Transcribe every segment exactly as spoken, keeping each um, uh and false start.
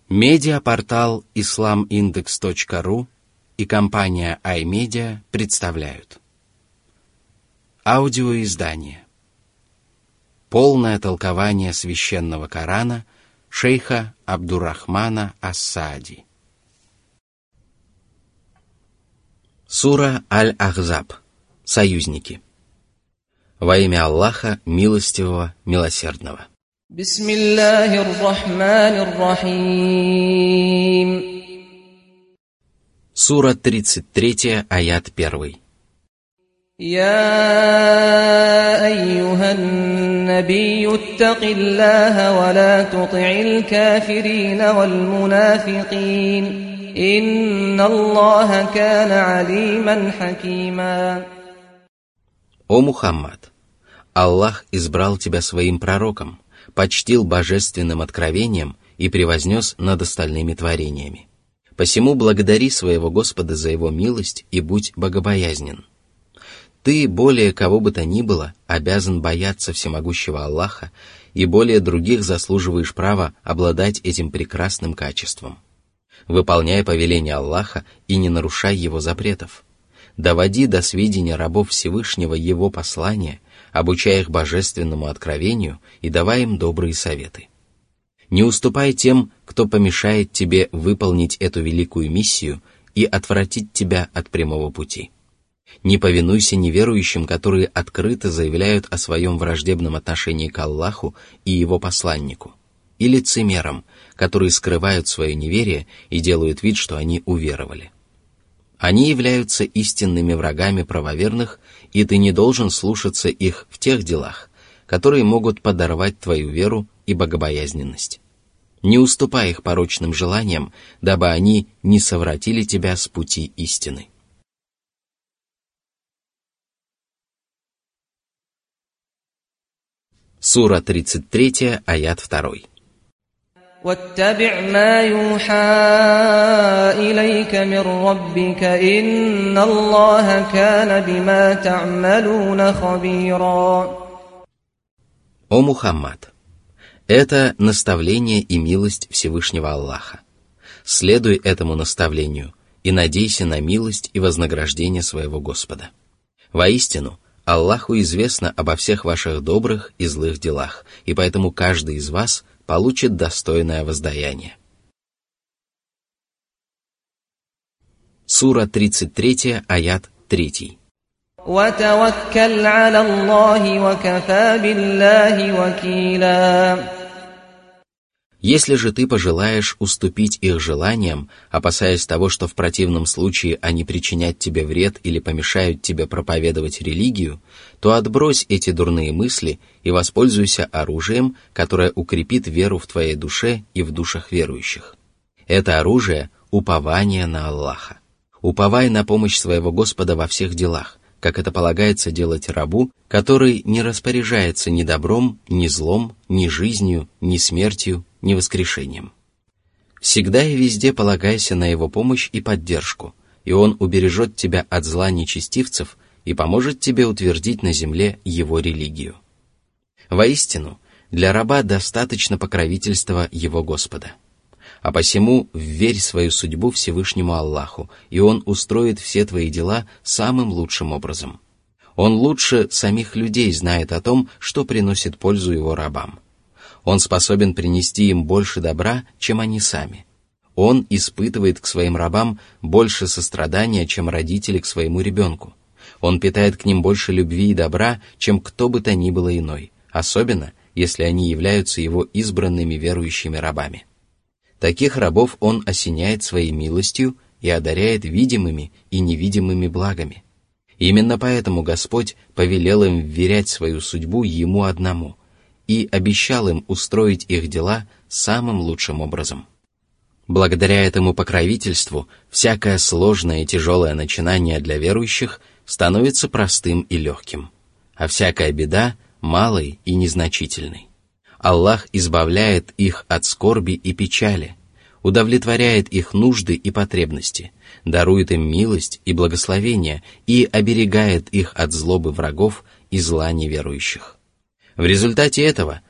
Медиапортал ислам индекс точка ру и компания iMedia представляют аудиоиздание «Полное толкование священного Корана» шейха Абдуррахмана ас-Саади. Сура Аль-Ахзаб. Союзники. Во имя Аллаха, милостивого, милосердного. Бисмиллахир-рахманир-рахим. Сура тридцать три, аят один. Я айюхан набийю аттакиллаха ва ла тути'ил кафирина вал мунафикин. Инна Аллаха кана алиман хакима. О Мухаммад! Аллах избрал тебя своим пророком, почтил божественным откровением и превознес над остальными творениями. Посему благодари своего Господа за его милость и будь богобоязнен. Ты, более кого бы то ни было, обязан бояться всемогущего Аллаха и более других заслуживаешь права обладать этим прекрасным качеством. Выполняй повеления Аллаха и не нарушай его запретов. Доводи до сведения рабов Всевышнего его послания, обучай их божественному откровению и давай им добрые советы. Не уступай тем, кто помешает тебе выполнить эту великую миссию и отвратить тебя от прямого пути. Не повинуйся неверующим, которые открыто заявляют о своем враждебном отношении к Аллаху и его посланнику, и лицемерам, которые скрывают свое неверие и делают вид, что они уверовали. Они являются истинными врагами правоверных, и ты не должен слушаться их в тех делах, которые могут подорвать твою веру и богобоязненность. Не уступай их порочным желаниям, дабы они не совратили тебя с пути истины. Сура тридцать три, аят два. واتبع ما يوحى إليك من ربك إن الله كان بما تعملون خبيرا. О Мухаммад! Это наставление и милость Всевышнего Аллаха. Следуй этому наставлению и надейся на милость и вознаграждение своего Господа. Воистину, Аллаху известно обо всех ваших добрых и злых делах, и поэтому каждый из вас получит достойное воздаяние. Сура тридцать три, аят три. وَتَوَكَّلْ عَلَى اللَّهِ وَكَفَى بِاللَّهِ وَكِيلًا. Если же ты пожелаешь уступить их желаниям, опасаясь того, что в противном случае они причинят тебе вред или помешают тебе проповедовать религию, то отбрось эти дурные мысли и воспользуйся оружием, которое укрепит веру в твоей душе и в душах верующих. Это оружие — упование на Аллаха. Уповай на помощь своего Господа во всех делах, как это полагается делать рабу, который не распоряжается ни добром, ни злом, ни жизнью, ни смертью, ни воскрешением. Всегда и везде полагайся на его помощь и поддержку, и он убережет тебя от зла нечестивцев и поможет тебе утвердить на земле его религию. Воистину, для раба достаточно покровительства его Господа. А посему вверь свою судьбу Всевышнему Аллаху, и Он устроит все твои дела самым лучшим образом. Он лучше самих людей знает о том, что приносит пользу его рабам. Он способен принести им больше добра, чем они сами. Он испытывает к своим рабам больше сострадания, чем родители к своему ребенку. Он питает к ним больше любви и добра, чем кто бы то ни было иной, особенно, если они являются его избранными верующими рабами. Таких рабов он осеняет своей милостью и одаряет видимыми и невидимыми благами. Именно поэтому Господь повелел им вверять свою судьбу Ему одному и обещал им устроить их дела самым лучшим образом. Благодаря этому покровительству всякое сложное и тяжелое начинание для верующих становится простым и легким, а всякая беда — малой и незначительной. Аллах избавляет их от скорби и печали, удовлетворяет их нужды и потребности, дарует им милость и благословение и оберегает их от злобы врагов и зла неверующих. В результате этого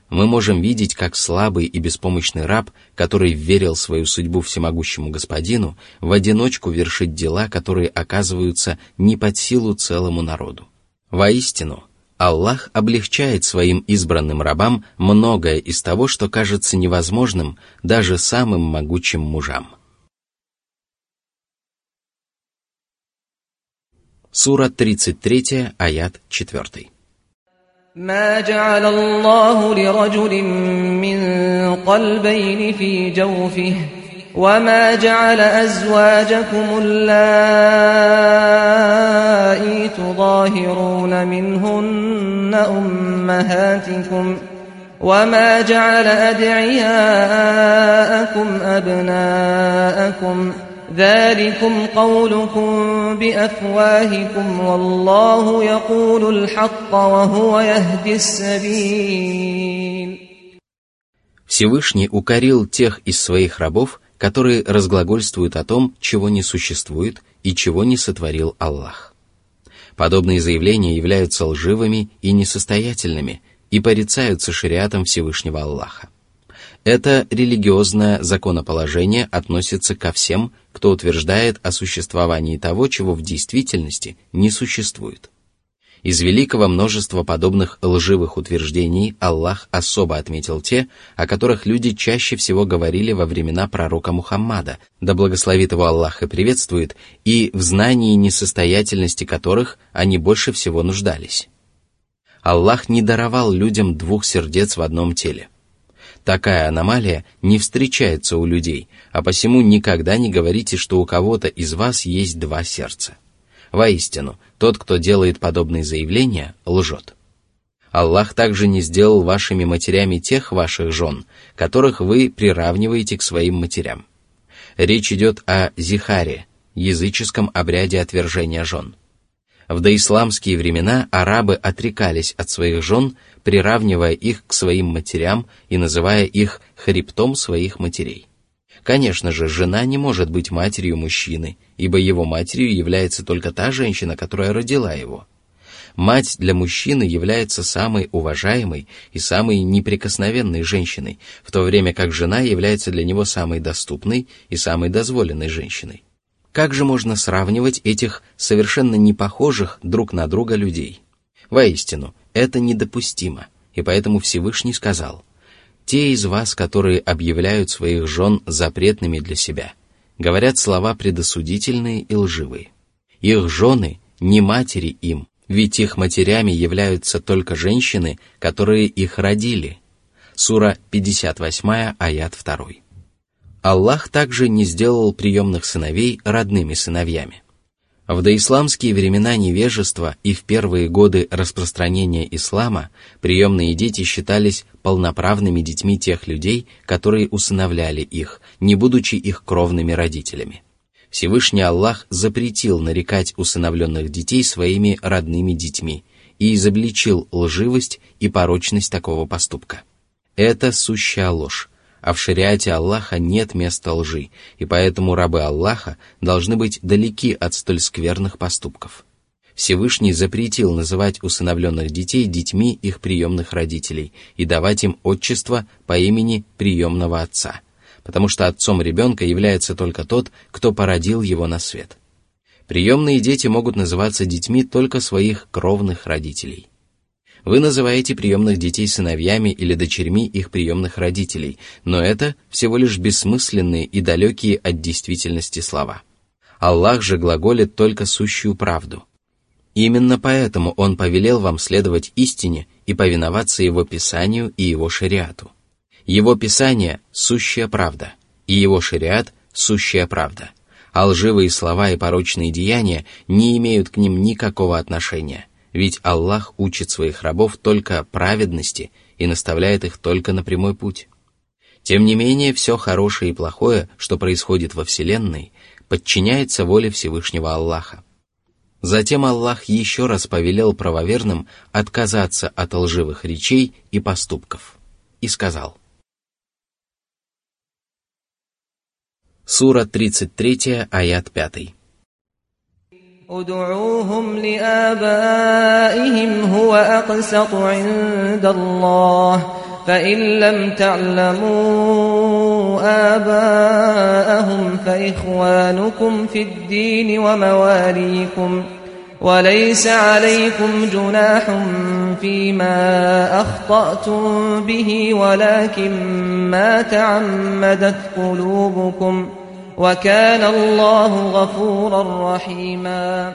мы можем видеть, как слабый и беспомощный раб, который верил свою судьбу всемогущему господину, в одиночку вершит дела, которые оказываются не под силу целому народу. Воистину, Аллах облегчает своим избранным рабам многое из того, что кажется невозможным даже самым могучим мужам. Сура тридцать три, аят четыре. ما جعل الله لرجل من قلبين في جوفه وما جعل أزواجكم اللائي تظاهرون منهن أمهاتكم وما جعل أدعياءكم أبناءكم ذلكم قولكم بأفواهكم والله يقول الحق وهو يهدي السبيل. Всевышний укорил тех из своих рабов, которые разглагольствуют о том, чего не существует и чего не сотворил Аллах. Подобные заявления являются лживыми и несостоятельными и порицаются шариатом Всевышнего Аллаха. Это религиозное законоположение относится ко всем, кто утверждает о существовании того, чего в действительности не существует. Из великого множества подобных лживых утверждений Аллах особо отметил те, о которых люди чаще всего говорили во времена пророка Мухаммада, да благословит его Аллах и приветствует, и в знании несостоятельности которых они больше всего нуждались. Аллах не даровал людям двух сердец в одном теле. Такая аномалия не встречается у людей, а посему никогда не говорите, что у кого-то из вас есть два сердца. Воистину, тот, кто делает подобные заявления, лжет. Аллах также не сделал вашими матерями тех ваших жен, которых вы приравниваете к своим матерям. Речь идет о зихаре, языческом обряде отвержения жен. В доисламские времена арабы отрекались от своих жен, приравнивая их к своим матерям и называя их хребтом своих матерей. Конечно же, жена не может быть матерью мужчины, ибо его матерью является только та женщина, которая родила его. Мать для мужчины является самой уважаемой и самой неприкосновенной женщиной, в то время как жена является для него самой доступной и самой дозволенной женщиной. Как же можно сравнивать этих совершенно непохожих друг на друга людей? Воистину, это недопустимо, и поэтому Всевышний сказал: «Те из вас, которые объявляют своих жен запретными для себя, говорят слова предосудительные и лживые. Их жены не матери им, ведь их матерями являются только женщины, которые их родили». Сура пятьдесят восемь, аят два. Аллах также не сделал приемных сыновей родными сыновьями. В доисламские времена невежества и в первые годы распространения ислама приемные дети считались полноправными детьми тех людей, которые усыновляли их, не будучи их кровными родителями. Всевышний Аллах запретил нарекать усыновленных детей своими родными детьми и изобличил лживость и порочность такого поступка. Это сущая ложь, а в шариате Аллаха нет места лжи, и поэтому рабы Аллаха должны быть далеки от столь скверных поступков. Всевышний запретил называть усыновленных детей детьми их приемных родителей и давать им отчество по имени приемного отца, потому что отцом ребенка является только тот, кто породил его на свет. Приемные дети могут называться детьми только своих кровных родителей. Вы называете приемных детей сыновьями или дочерьми их приемных родителей, но это всего лишь бессмысленные и далекие от действительности слова. Аллах же глаголит только сущую правду. Именно поэтому Он повелел вам следовать истине и повиноваться Его Писанию и Его шариату. Его Писание – сущая правда, и Его шариат – сущая правда, а лживые слова и порочные деяния не имеют к ним никакого отношения, ведь Аллах учит своих рабов только праведности и наставляет их только на прямой путь. Тем не менее, все хорошее и плохое, что происходит во Вселенной, подчиняется воле Всевышнего Аллаха. Затем Аллах еще раз повелел правоверным отказаться от лживых речей и поступков и сказал. Сура тридцать три, аят пять. ادعوهم لآبائهم هو أقسط عند الله فإن لم تعلموا آباءهم فإخوانكم في الدين ومواليكم وليس عليكم جناح فيما أخطأتم به ولكن ما تعمدت قلوبكم وكان الله غفورا رحيما.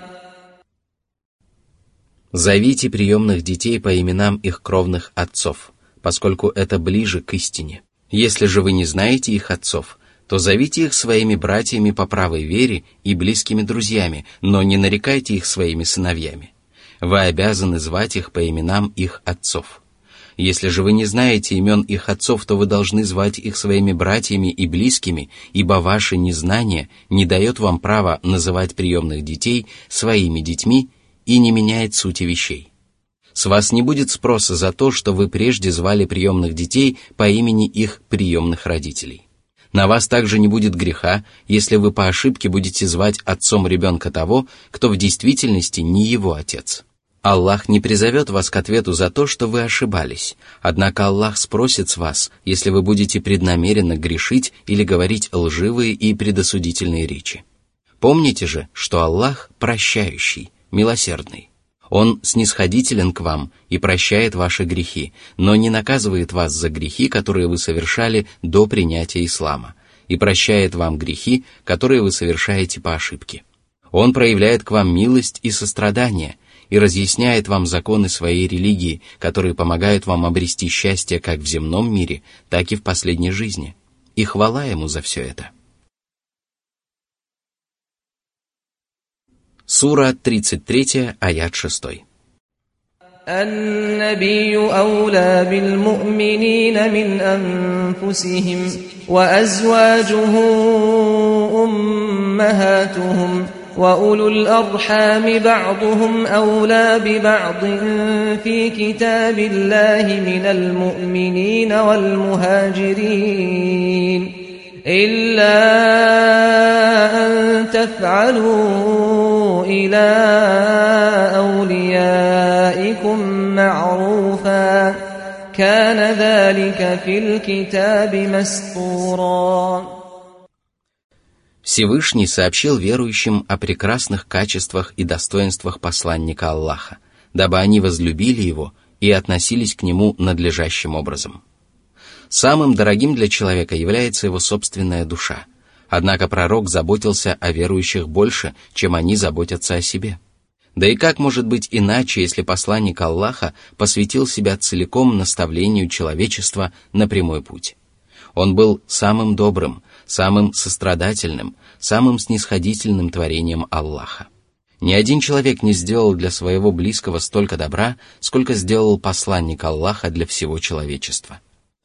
Зовите приемных детей по именам их кровных отцов, поскольку это ближе к истине. Если же вы не знаете их отцов, то зовите их своими братьями по правой вере и близкими друзьями, но не нарекайте их своими сыновьями. Вы обязаны звать их по именам их отцов. Если же вы не знаете имен их отцов, то вы должны звать их своими братьями и близкими, ибо ваше незнание не дает вам права называть приемных детей своими детьми и не меняет сути вещей. С вас не будет спроса за то, что вы прежде звали приемных детей по имени их приемных родителей. На вас также не будет греха, если вы по ошибке будете звать отцом ребенка того, кто в действительности не его отец. Аллах не призовет вас к ответу за то, что вы ошибались, однако Аллах спросит с вас, если вы будете преднамеренно грешить или говорить лживые и предосудительные речи. Помните же, что Аллах прощающий, милосердный. Он снисходителен к вам и прощает ваши грехи, но не наказывает вас за грехи, которые вы совершали до принятия ислама, и прощает вам грехи, которые вы совершаете по ошибке. Он проявляет к вам милость и сострадание и разъясняет вам законы своей религии, которые помогают вам обрести счастье как в земном мире, так и в последней жизни. И хвала Ему за все это. Сура тридцать три, аят шесть. النبي أولى بالمؤمنين من أنفسهم وأزواجه أمهاتهم وأولو الأرحام بعضهم أولى ببعض في كتاب الله من المؤمنين والمهاجرين إلا أن تفعلوا إلى أوليائكم معروفا كان ذلك في الكتاب مسطورا. Всевышний сообщил верующим о прекрасных качествах и достоинствах посланника Аллаха, дабы они возлюбили его и относились к нему надлежащим образом. Самым дорогим для человека является его собственная душа, однако пророк заботился о верующих больше, чем они заботятся о себе. Да и как может быть иначе, если посланник Аллаха посвятил себя целиком наставлению человечества на прямой путь? Он был самым добрым, самым сострадательным, самым снисходительным творением Аллаха. Ни один человек не сделал для своего близкого столько добра, сколько сделал посланник Аллаха для всего человечества.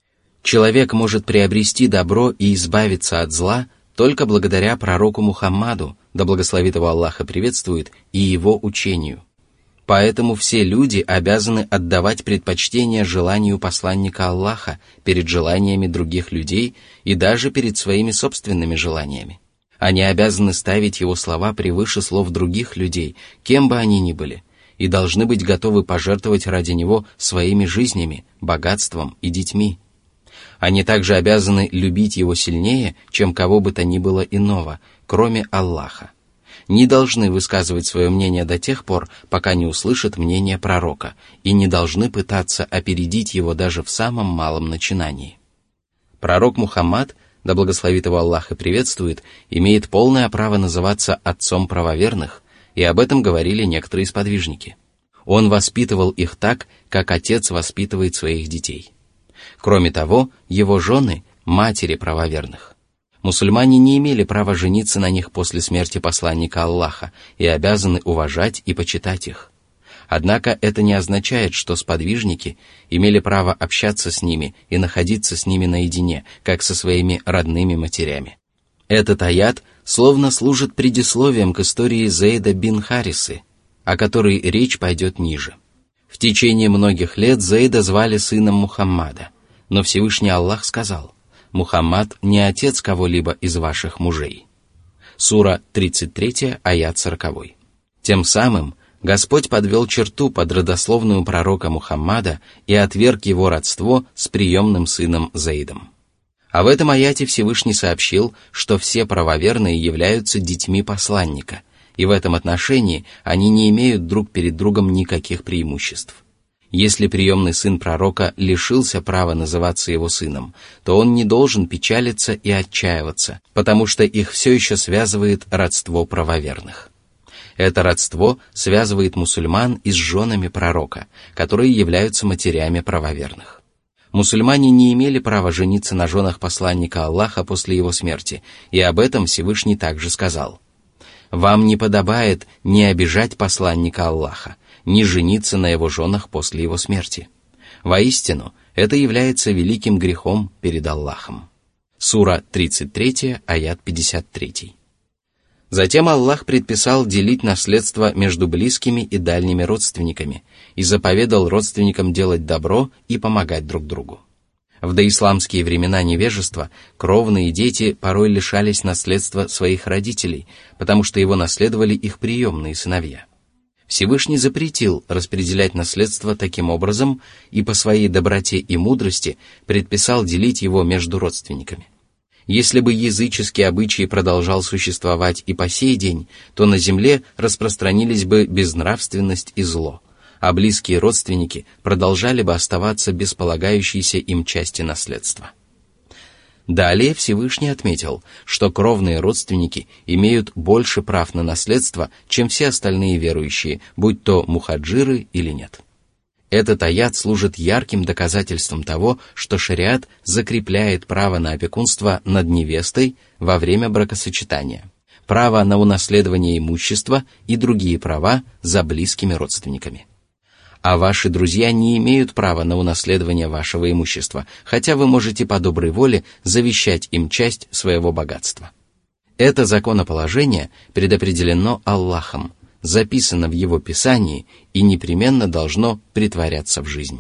Человек может приобрести добро и избавиться от зла только благодаря пророку Мухаммаду, да благословит его Аллах и приветствует, и его учению. Поэтому все люди обязаны отдавать предпочтение желанию посланника Аллаха перед желаниями других людей и даже перед своими собственными желаниями. Они обязаны ставить его слова превыше слов других людей, кем бы они ни были, и должны быть готовы пожертвовать ради него своими жизнями, богатством и детьми. Они также обязаны любить его сильнее, чем кого бы то ни было иного, кроме Аллаха. Не должны высказывать свое мнение до тех пор, пока не услышат мнение пророка, и не должны пытаться опередить его даже в самом малом начинании. Пророк Мухаммад, да благословит его Аллах и приветствует, имеет полное право называться отцом правоверных, и об этом говорили некоторые сподвижники. Он воспитывал их так, как отец воспитывает своих детей. Кроме того, его жены – матери правоверных. Мусульмане не имели права жениться на них после смерти посланника Аллаха и обязаны уважать и почитать их. Однако это не означает, что сподвижники имели право общаться с ними и находиться с ними наедине, как со своими родными матерями. Этот аят словно служит предисловием к истории Зейда бин Харисы, о которой речь пойдет ниже. В течение многих лет Зейда звали сыном Мухаммада, но Всевышний Аллах сказал: «Мухаммад не отец кого-либо из ваших мужей». Сура тридцать три, аят сорок. Тем самым Господь подвел черту под родословную пророка Мухаммада и отверг его родство с приемным сыном Заидом. А в этом аяте Всевышний сообщил, что все правоверные являются детьми посланника, и в этом отношении они не имеют друг перед другом никаких преимуществ. Если приемный сын пророка лишился права называться его сыном, то он не должен печалиться и отчаиваться, потому что их все еще связывает родство правоверных. Это родство связывает мусульман и с женами пророка, которые являются матерями правоверных. Мусульмане не имели права жениться на женах посланника Аллаха после его смерти, и об этом Всевышний также сказал: «Вам не подобает ни обижать посланника Аллаха, ни жениться на его женах после его смерти. Воистину, это является великим грехом перед Аллахом». Сура тридцать три, аят пятьдесят три. Затем Аллах предписал делить наследство между близкими и дальними родственниками и заповедал родственникам делать добро и помогать друг другу. В доисламские времена невежества кровные дети порой лишались наследства своих родителей, потому что его наследовали их приемные сыновья. Всевышний запретил распределять наследство таким образом и по своей доброте и мудрости предписал делить его между родственниками. Если бы языческий обычай продолжал существовать и по сей день, то на земле распространились бы безнравственность и зло, а близкие родственники продолжали бы оставаться без полагающейся им части наследства. Далее Всевышний отметил, что кровные родственники имеют больше прав на наследство, чем все остальные верующие, будь то мухаджиры или нет. Этот аят служит ярким доказательством того, что шариат закрепляет право на опекунство над невестой во время бракосочетания, право на унаследование имущества и другие права за близкими родственниками. А ваши друзья не имеют права на унаследование вашего имущества, хотя вы можете по доброй воле завещать им часть своего богатства. Это законоположение предопределено Аллахом, записано в Его Писании и непременно должно претворяться в жизнь.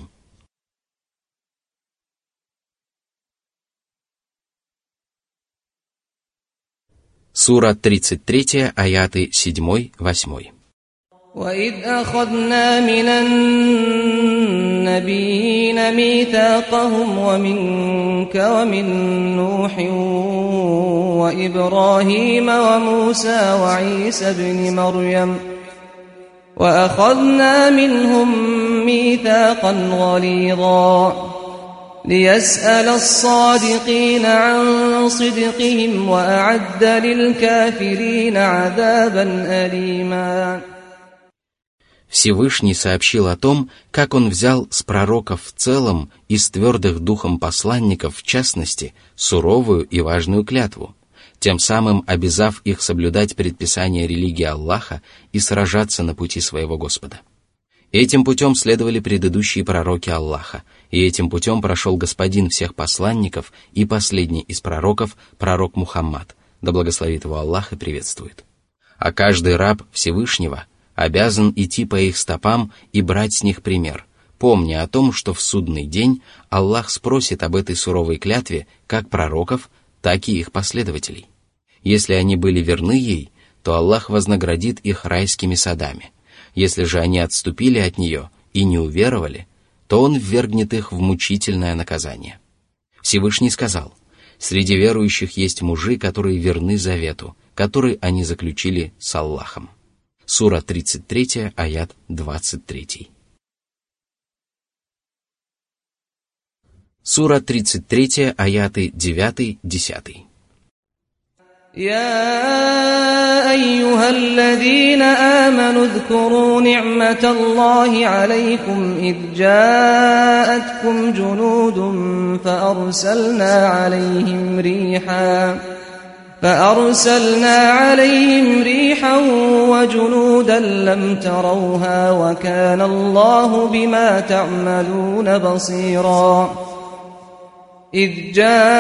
Сура тридцать три, аяты семь-восемь. وَإِذْ أَخَذْنَا مِنَ النَّبِيِّينَ مِيثَاقَهُمْ وَمِنكَ وَمِن نُّوحٍ وَإِبْرَاهِيمَ وَمُوسَى وَعِيسَى ابْنِ مَرْيَمَ وَأَخَذْنَا مِنْهُم مِّيثَاقًا غَلِيظًا لِيَسْأَلَ الصَّادِقِينَ عَن صِدْقِهِمْ وَأَعَدَّ لِلْكَافِرِينَ عَذَابًا أَلِيمًا. Всевышний сообщил о том, как Он взял с пророков в целом и с твердых духом посланников в частности суровую и важную клятву, тем самым обязав их соблюдать предписания религии Аллаха и сражаться на пути своего Господа. Этим путем следовали предыдущие пророки Аллаха, и этим путем прошел господин всех посланников и последний из пророков, пророк Мухаммад, да благословит его Аллах и приветствует. А каждый раб Всевышнего обязан идти по их стопам и брать с них пример, помня о том, что в судный день Аллах спросит об этой суровой клятве как пророков, так и их последователей. Если они были верны ей, то Аллах вознаградит их райскими садами. Если же они отступили от нее и не уверовали, то Он ввергнет их в мучительное наказание. Всевышний сказал: «Среди верующих есть мужи, которые верны завету, который они заключили с Аллахом». Сура тридцать три, аят двадцать три. Сура тридцать три, аяты девять-десять. يا أيها الذين آمنوا اذكروا نعمة الله عليكم إذ جاءتكم جنود فأرسلنا عليهم ريحا فأرسلنا عليهم ريحا وجنودا لم تروها وكان الله بما تعملون بصيرا إذ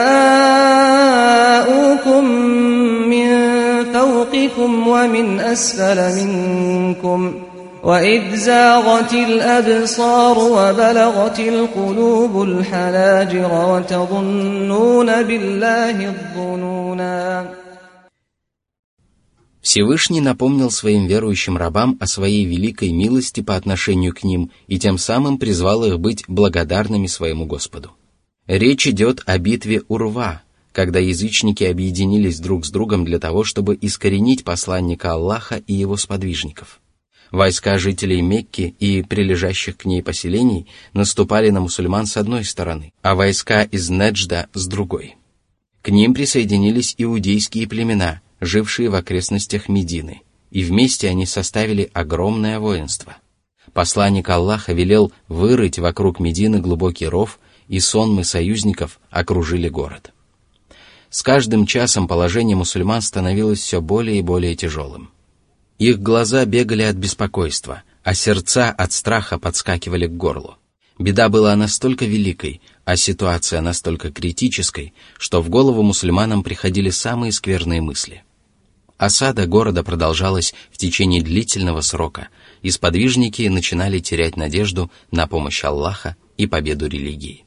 جاءوكم من فوقكم ومن أسفل منكم وإذ زاغت الأبصار وبلغت القلوب الحناجر وتظنون بالله الظنونا. Всевышний напомнил своим верующим рабам о своей великой милости по отношению к ним и тем самым призвал их быть благодарными своему Господу. Речь идет о битве Урва, когда язычники объединились друг с другом для того, чтобы искоренить посланника Аллаха и его сподвижников. Войска жителей Мекки и прилежащих к ней поселений наступали на мусульман с одной стороны, а войска из Неджда с другой. К ним присоединились иудейские племена, жившие в окрестностях Медины, и вместе они составили огромное воинство. Посланник Аллаха велел вырыть вокруг Медины глубокий ров, и сонмы союзников окружили город. С каждым часом положение мусульман становилось все более и более тяжелым. Их глаза бегали от беспокойства, а сердца от страха подскакивали к горлу. Беда была настолько великой, а ситуация настолько критической, что в голову мусульманам приходили самые скверные мысли. Осада города продолжалась в течение длительного срока, и сподвижники начинали терять надежду на помощь Аллаха и победу религии.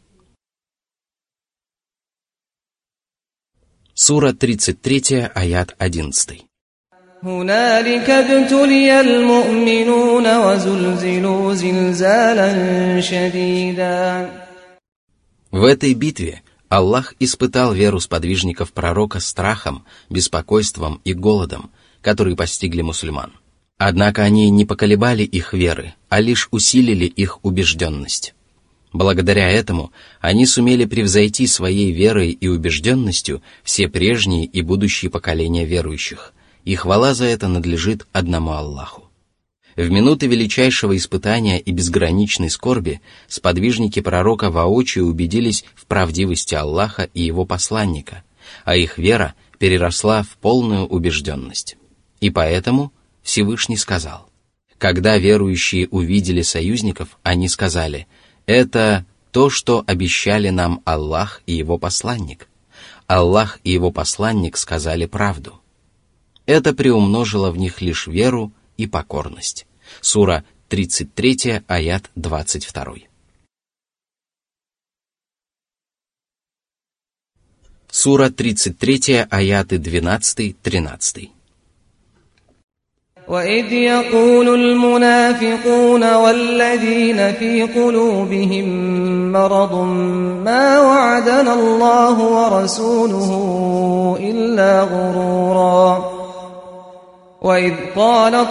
Сура тридцать три, аят одиннадцать. هنالك ابتلي المؤمنون وزلزلوا زلزالا شديدا. В этой битве Аллах испытал веру сподвижников пророка страхом, беспокойством и голодом, которые постигли мусульман. Однако они не поколебали их веры, а лишь усилили их убежденность. Благодаря этому они сумели превзойти своей верой и убежденностью все прежние и будущие поколения верующих, и хвала за это надлежит одному Аллаху. В минуты величайшего испытания и безграничной скорби сподвижники пророка воочию убедились в правдивости Аллаха и его посланника, а их вера переросла в полную убежденность. И поэтому Всевышний сказал: когда верующие увидели союзников, они сказали: это то, что обещали нам Аллах и его посланник. Аллах и его посланник сказали правду. Это приумножило в них лишь веру и покорность. Сура тридцать три, аят двадцать два. Сура тридцать три, аяты двенадцать-тринадцать. وَإِذْ يَقُولُ الْمُنَافِقُونَ وَالَّذِينَ فِي قُلُوبِهِم مَّرَضٌ مَّا وَعَدَنَا اللَّهُ وَرَسُولُهُ إِلَّا غُرُورًا وَإِذْ قَالَت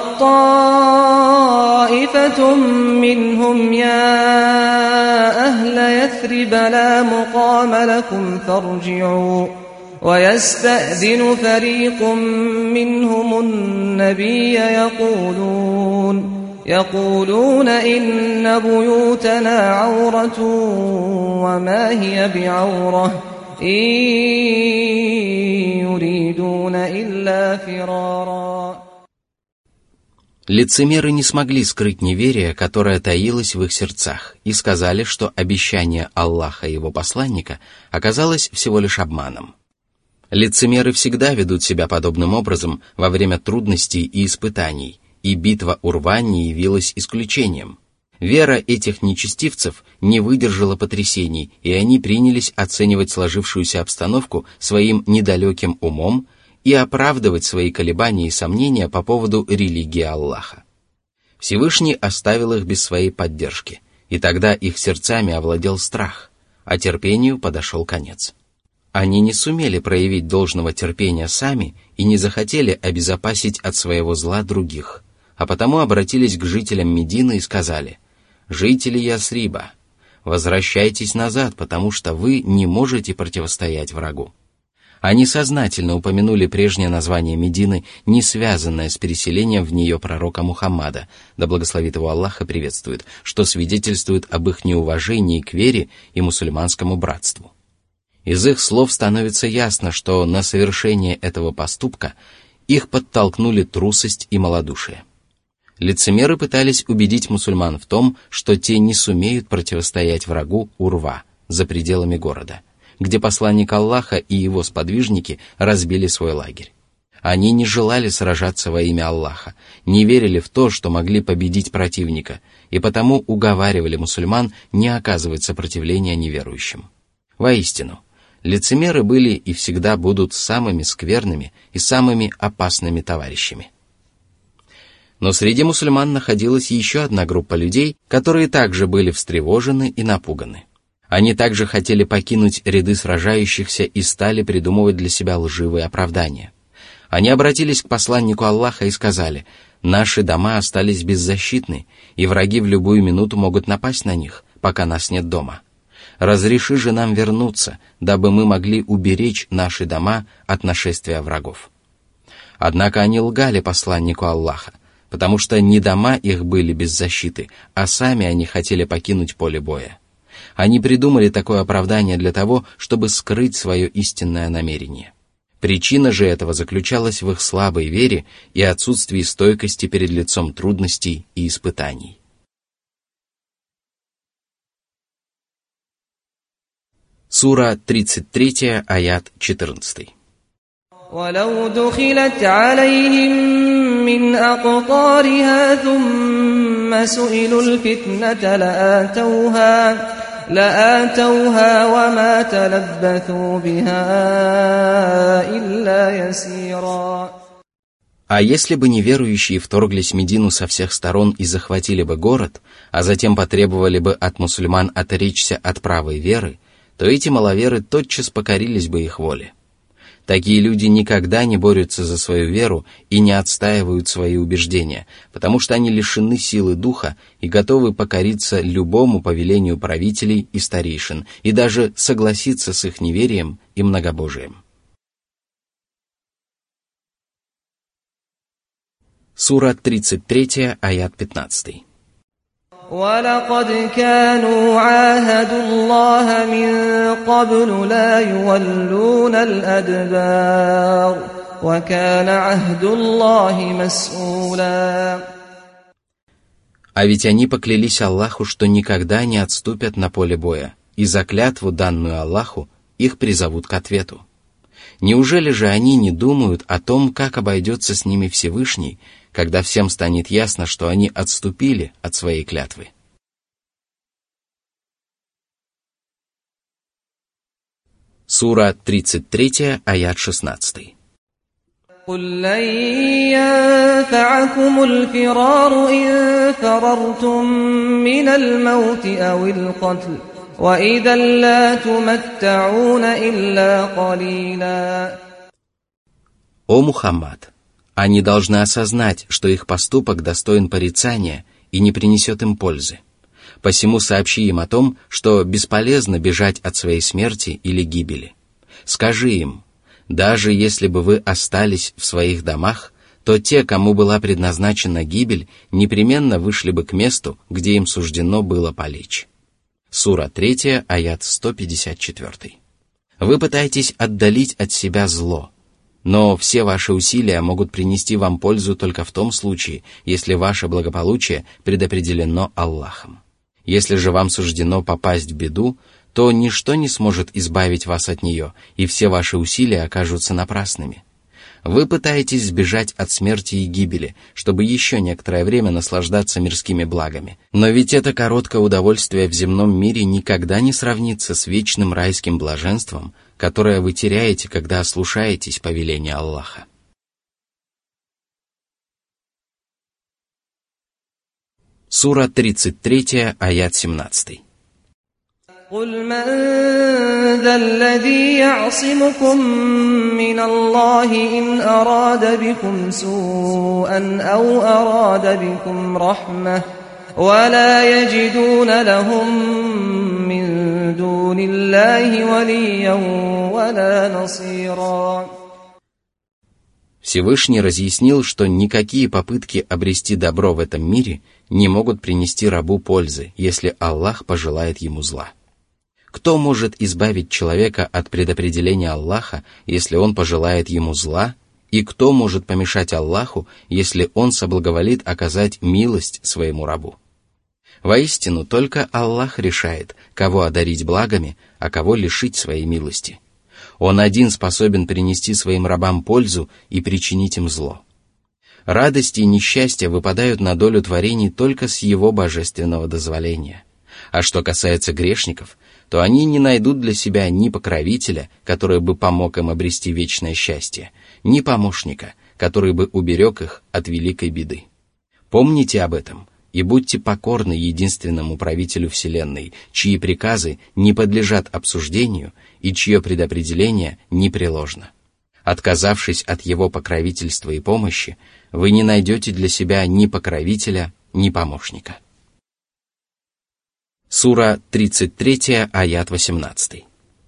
طَّائِفَةٌ مِّنْهُمْ يَا أَهْلَ يَثْرِبَ لَا مُقَامَ لَكُمْ فَارْجِعُوا وَيَسْتَأْذِنُ فَرِيقٌ مِّنْهُمُ النَّبِيَّ يَقُولُونَ يَقُولُونَ إِنَّ بُيُوتَنَا عَوْرَةٌ وَمَا هِيَ بِعَوْرَةٍ إِن يُرِيدُونَ إِلَّا فِرَارًا. Лицемеры не смогли скрыть неверие, которое таилось в их сердцах, и сказали, что обещание Аллаха и его посланника оказалось всего лишь обманом. Лицемеры всегда ведут себя подобным образом во время трудностей и испытаний, и битва Урва не явилась исключением. Вера этих нечестивцев не выдержала потрясений, и они принялись оценивать сложившуюся обстановку своим недалеким умом и оправдывать свои колебания и сомнения по поводу религии Аллаха. Всевышний оставил их без своей поддержки, и тогда их сердцами овладел страх, а терпению подошел конец. Они не сумели проявить должного терпения сами и не захотели обезопасить от своего зла других, а потому обратились к жителям Медины и сказали: «Жители Ясриба, возвращайтесь назад, потому что вы не можете противостоять врагу». Они сознательно упомянули прежнее название Медины, не связанное с переселением в нее пророка Мухаммада, да благословит его Аллах и приветствует, что свидетельствует об их неуважении к вере и мусульманскому братству. Из их слов становится ясно, что на совершение этого поступка их подтолкнули трусость и малодушие. Лицемеры пытались убедить мусульман в том, что те не сумеют противостоять врагу Урва за пределами города, где посланник Аллаха и его сподвижники разбили свой лагерь. Они не желали сражаться во имя Аллаха, не верили в то, что могли победить противника, и потому уговаривали мусульман не оказывать сопротивления неверующим. Воистину, Лицемеры были и всегда будут самыми скверными и самыми опасными товарищами. Но среди мусульман находилась еще одна группа людей, которые также были встревожены и напуганы. Они также хотели покинуть ряды сражающихся и стали придумывать для себя лживые оправдания. Они обратились к посланнику Аллаха и сказали: «Наши дома остались беззащитны, и враги в любую минуту могут напасть на них, пока нас нет дома. Разреши же нам вернуться, дабы мы могли уберечь наши дома от нашествия врагов». Однако они лгали посланнику Аллаха, потому что не дома их были без защиты, а сами они хотели покинуть поле боя. Они придумали такое оправдание для того, чтобы скрыть свое истинное намерение. Причина же этого заключалась в их слабой вере и отсутствии стойкости перед лицом трудностей и испытаний. Сура тридцать три, аят четырнадцатый. ولو دخلت عليهم من أقطارها ثم سئلوا الفتنة لآتوها لآتوها وما تلبثوا بها إلا يسيرا. А если бы неверующие вторглись в Медину со всех сторон и захватили бы город, а затем потребовали бы от мусульман отречься от правой веры, то эти маловеры тотчас покорились бы их воле. Такие люди никогда не борются за свою веру и не отстаивают свои убеждения, потому что они лишены силы духа и готовы покориться любому повелению правителей и старейшин и даже согласиться с их неверием и многобожием. Сура тридцать три, аят пятнадцатый. ولقد كانوا عاهدوا الله من قبل لا يولون الأدبار وكان عهد الله مسؤولا. А ведь они поклялись Аллаху, что никогда не отступят на поле боя, и за клятву, данную Аллаху, их призовут к ответу. Неужели же они не думают о том, как обойдется с ними Всевышний, когда всем станет ясно, что они отступили от своей клятвы? Сура тридцать три, аят шестнадцатый. قل لن ينفعكم الفرار إن فررتم من الموت أو القتل وإذا لا تمتعون إلا قليلا. О Мухаммад! Они должны осознать, что их поступок достоин порицания и не принесет им пользы. Посему сообщи им о том, что бесполезно бежать от своей смерти или гибели. Скажи им: даже если бы вы остались в своих домах, то те, кому была предназначена гибель, непременно вышли бы к месту, где им суждено было полечь. Сура три, аят сто пятьдесят четыре. Вы пытаетесь отдалить от себя зло, но все ваши усилия могут принести вам пользу только в том случае, если ваше благополучие предопределено Аллахом. Если же вам суждено попасть в беду, то ничто не сможет избавить вас от нее, и все ваши усилия окажутся напрасными. Вы пытаетесь сбежать от смерти и гибели, чтобы еще некоторое время наслаждаться мирскими благами. Но ведь это короткое удовольствие в земном мире никогда не сравнится с вечным райским блаженством, которое вы теряете, когда ослушаетесь повеления Аллаха. Сура тридцать три, аят семнадцатый. قل من ذا الذي يعصمكم من الله إن أراد بكم سوءا أو أراد بكم رحمة ولا يجدون لهم من دون الله وليا ولا نصيرا. Всевышний разъяснил, что никакие попытки обрести добро в этом мире не могут принести рабу пользы, если Аллах пожелает ему зла. Кто может избавить человека от предопределения Аллаха, если он пожелает ему зла, и кто может помешать Аллаху, если он соблаговолит оказать милость своему рабу? Воистину, только Аллах решает, кого одарить благами, а кого лишить своей милости. Он один способен принести своим рабам пользу и причинить им зло. Радости и несчастья выпадают на долю творений только с его божественного дозволения. А что касается грешников, то они не найдут для себя ни покровителя, который бы помог им обрести вечное счастье, ни помощника, который бы уберег их от великой беды. Помните об этом и будьте покорны единственному правителю Вселенной, чьи приказы не подлежат обсуждению и чье предопределение непреложно. Отказавшись от его покровительства и помощи, вы не найдете для себя ни покровителя, ни помощника. Сура тридцать три, аят восемнадцатый.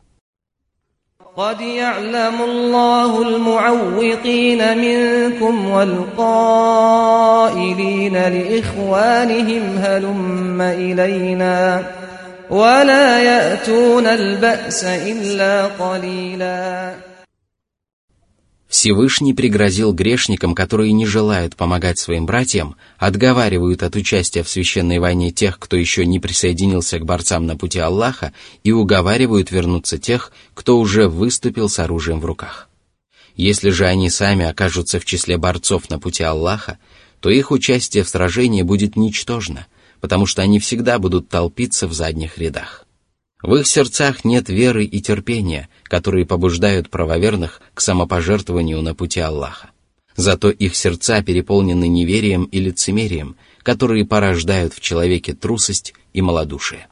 قد يعلم الله المعوقين منكم والقائلين لإخوانهم هلم إلينا ولا يأتون البأس إلا قليلا. Всевышний пригрозил грешникам, которые не желают помогать своим братьям, отговаривают от участия в священной войне тех, кто еще не присоединился к борцам на пути Аллаха, и уговаривают вернуться тех, кто уже выступил с оружием в руках. Если же они сами окажутся в числе борцов на пути Аллаха, то их участие в сражении будет ничтожно, потому что они всегда будут толпиться в задних рядах. В их сердцах нет веры и терпения, которые побуждают правоверных к самопожертвованию на пути Аллаха. Зато их сердца переполнены неверием и лицемерием, которые порождают в человеке трусость и малодушие.